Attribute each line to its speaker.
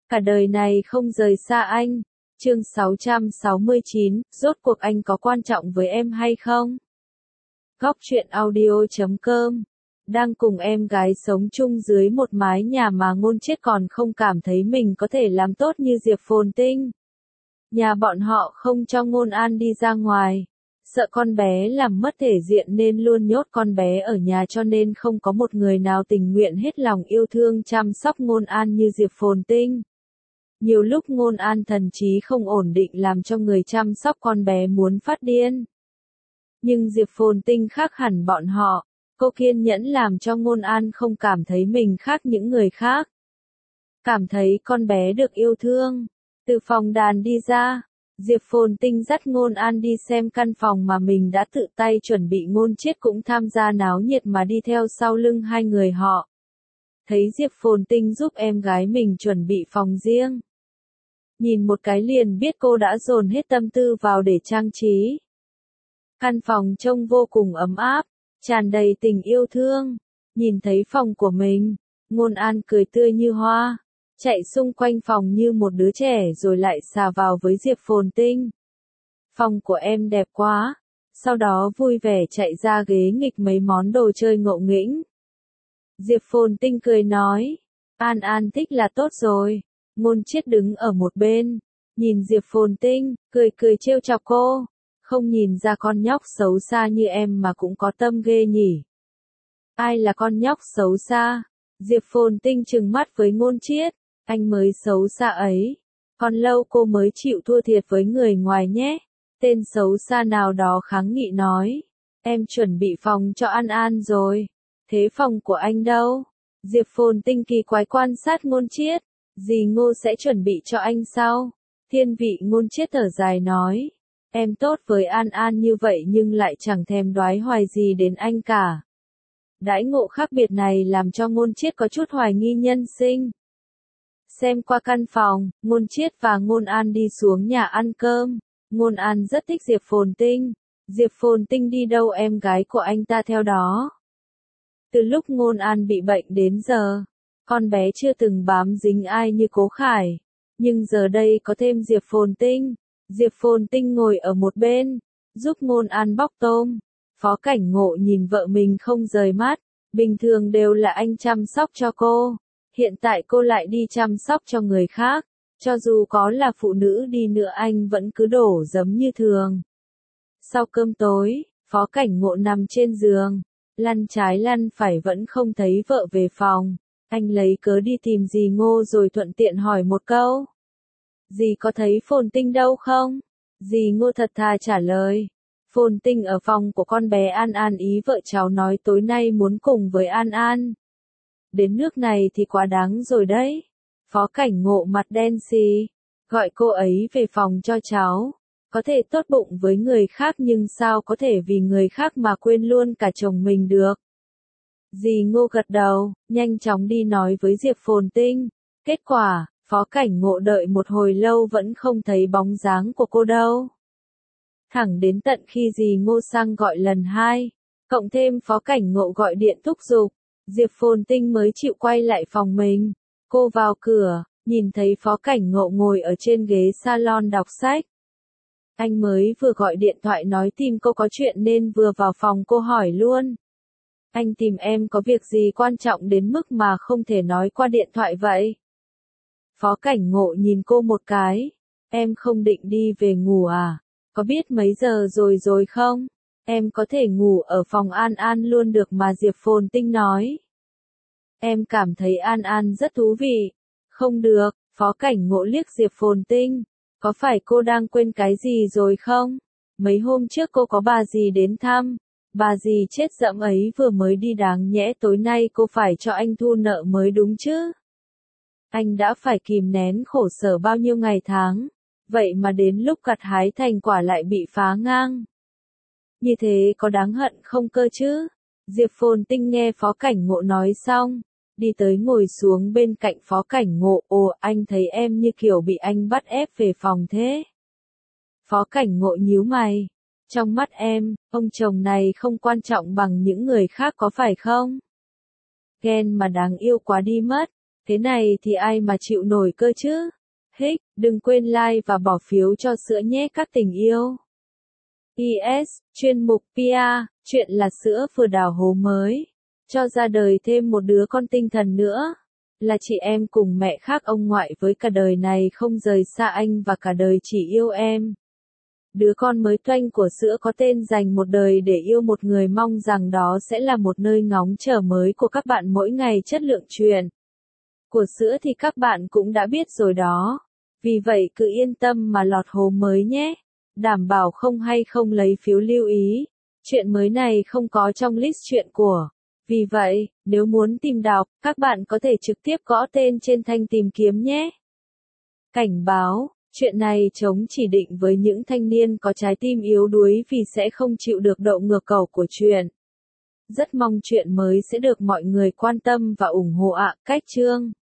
Speaker 1: Cả đời này không rời xa anh. Chương 669, rốt cuộc anh có quan trọng với em hay không? Góc truyện audio.com. Đang cùng em gái sống chung dưới một mái nhà mà Ngôn Chiết còn không cảm thấy mình có thể làm tốt như Diệp Phồn Tinh. Nhà bọn họ không cho Ngôn An đi ra ngoài. Sợ con bé làm mất thể diện nên luôn nhốt con bé ở nhà, cho nên không có một người nào tình nguyện hết lòng yêu thương chăm sóc Ngôn An như Diệp Phồn Tinh. Nhiều lúc Ngôn An thần trí không ổn định làm cho người chăm sóc con bé muốn phát điên. Nhưng Diệp Phồn Tinh khác hẳn bọn họ, cô kiên nhẫn làm cho Ngôn An không cảm thấy mình khác những người khác. Cảm thấy con bé được yêu thương. Từ phòng đàn đi ra, Diệp Phồn Tinh dắt Ngôn An đi xem căn phòng mà mình đã tự tay chuẩn bị. Ngôn Chiết cũng tham gia náo nhiệt mà đi theo sau lưng hai người họ. Thấy Diệp Phồn Tinh giúp em gái mình chuẩn bị phòng riêng. Nhìn một cái liền biết cô đã dồn hết tâm tư vào để trang trí. Căn phòng trông vô cùng ấm áp, tràn đầy tình yêu thương. Nhìn thấy phòng của mình, Ngôn An cười tươi như hoa, chạy xung quanh phòng như một đứa trẻ rồi lại xà vào với Diệp Phồn Tinh. Phòng của em đẹp quá. Sau đó vui vẻ chạy ra ghế nghịch mấy món đồ chơi ngộ nghĩnh. Diệp Phồn Tinh cười nói, An An thích là tốt rồi. Ngôn Chiết đứng ở một bên, nhìn Diệp Phồn Tinh, cười trêu chọc cô. Không nhìn ra con nhóc xấu xa như em mà cũng có tâm ghê nhỉ. Ai là con nhóc xấu xa? Diệp Phồn Tinh trừng mắt với Ngôn Chiết, anh mới xấu xa ấy. Còn lâu cô mới chịu thua thiệt với người ngoài nhé. Tên xấu xa nào đó kháng nghị nói, em chuẩn bị phòng cho An An rồi. Thế phòng của anh đâu? Diệp Phồn Tinh kỳ quái quan sát Ngôn Chiết. Dì Ngô sẽ chuẩn bị cho anh sau. Thiên vị. Ngôn Chiết thở dài nói, em tốt với An An như vậy nhưng lại chẳng thèm đoái hoài gì đến anh cả. Đãi ngộ khác biệt này làm cho Ngôn Chiết có chút hoài nghi nhân sinh. Xem qua căn phòng, Ngôn Chiết và Ngôn An đi xuống nhà ăn cơm. Ngôn An rất thích Diệp Phồn Tinh. Diệp Phồn Tinh đi đâu em gái của anh ta theo đó. Từ lúc Ngôn An bị bệnh đến giờ, con bé chưa từng bám dính ai như Cố Khải. Nhưng giờ đây có thêm Diệp Phồn Tinh. Diệp Phồn Tinh ngồi ở một bên, giúp Ngôn An bóc tôm. Phó Cảnh Ngộ nhìn vợ mình không rời mắt. Bình thường đều là anh chăm sóc cho cô. Hiện tại cô lại đi chăm sóc cho người khác. Cho dù có là phụ nữ đi nữa anh vẫn cứ đổ giấm như thường. Sau cơm tối, Phó Cảnh Ngộ nằm trên giường. Lăn trái lăn phải vẫn không thấy vợ về phòng. Anh lấy cớ đi tìm dì Ngô rồi thuận tiện hỏi một câu. Dì có thấy Phồn Tinh đâu không? Dì Ngô thật thà trả lời. Phồn Tinh ở phòng của con bé An An, ý vợ cháu nói tối nay muốn cùng với An An. Đến nước này thì quá đáng rồi đấy. Phó Cảnh Ngộ mặt đen xì. Gọi cô ấy về phòng cho cháu. Có thể tốt bụng với người khác nhưng sao có thể vì người khác mà quên luôn cả chồng mình được. Dì Ngô gật đầu, nhanh chóng đi nói với Diệp Phồn Tinh. Kết quả, Phó Cảnh Ngộ đợi một hồi lâu vẫn không thấy bóng dáng của cô đâu. Thẳng đến tận khi dì Ngô sang gọi lần 2, cộng thêm Phó Cảnh Ngộ gọi điện thúc giục, Diệp Phồn Tinh mới chịu quay lại phòng mình. Cô vào cửa, nhìn thấy Phó Cảnh Ngộ ngồi ở trên ghế salon đọc sách. Anh mới vừa gọi điện thoại nói tìm cô có chuyện nên vừa vào phòng cô hỏi luôn. Anh tìm em có việc gì quan trọng đến mức mà không thể nói qua điện thoại vậy? Phó Cảnh Ngộ nhìn cô một cái. Em không định đi về ngủ à? Có biết mấy giờ rồi không? Em có thể ngủ ở phòng An An luôn được mà, Diệp Phồn Tinh nói. Em cảm thấy An An rất thú vị. Không được, Phó Cảnh Ngộ liếc Diệp Phồn Tinh. Có phải cô đang quên cái gì rồi không? Mấy hôm trước cô có bà dì đến thăm. Bà dì chết dẫm ấy vừa mới đi, đáng nhẽ tối nay cô phải cho anh thu nợ mới đúng chứ. Anh đã phải kìm nén khổ sở bao nhiêu ngày tháng. Vậy mà đến lúc gặt hái thành quả lại bị phá ngang. Như thế có đáng hận không cơ chứ? Diệp Phồn Tinh nghe Phó Cảnh Ngộ nói xong, đi tới ngồi xuống bên cạnh Phó Cảnh Ngộ. Ồ, anh thấy em như kiểu bị anh bắt ép về phòng thế. Phó Cảnh Ngộ nhíu mày. Trong mắt em, ông chồng này không quan trọng bằng những người khác có phải không? Ghen mà đáng yêu quá đi mất. Thế này thì ai mà chịu nổi cơ chứ? Hích, đừng quên like và bỏ phiếu cho sữa nhé các tình yêu. PS, chuyên mục PR, chuyện là sữa vừa đào hố mới. Cho ra đời thêm một đứa con tinh thần nữa. Là chị em cùng mẹ khác ông ngoại với cả đời này không rời xa anh và cả đời chỉ yêu em. Đứa con mới toanh của sữa có tên dành một đời để yêu một người, mong rằng đó sẽ là một nơi ngóng chờ mới của các bạn mỗi ngày. Chất lượng truyền của sữa thì các bạn cũng đã biết rồi đó. Vì vậy cứ yên tâm mà lọt hố mới nhé. Đảm bảo không hay không lấy phiếu lưu ý. Chuyện mới này không có trong list chuyện của. Vì vậy, nếu muốn tìm đọc, các bạn có thể trực tiếp gõ tên trên thanh tìm kiếm nhé. Cảnh báo, chuyện này chống chỉ định với những thanh niên có trái tim yếu đuối vì sẽ không chịu được độ ngược cầu của chuyện. Rất mong chuyện mới sẽ được mọi người quan tâm và ủng hộ ạ. Cách chương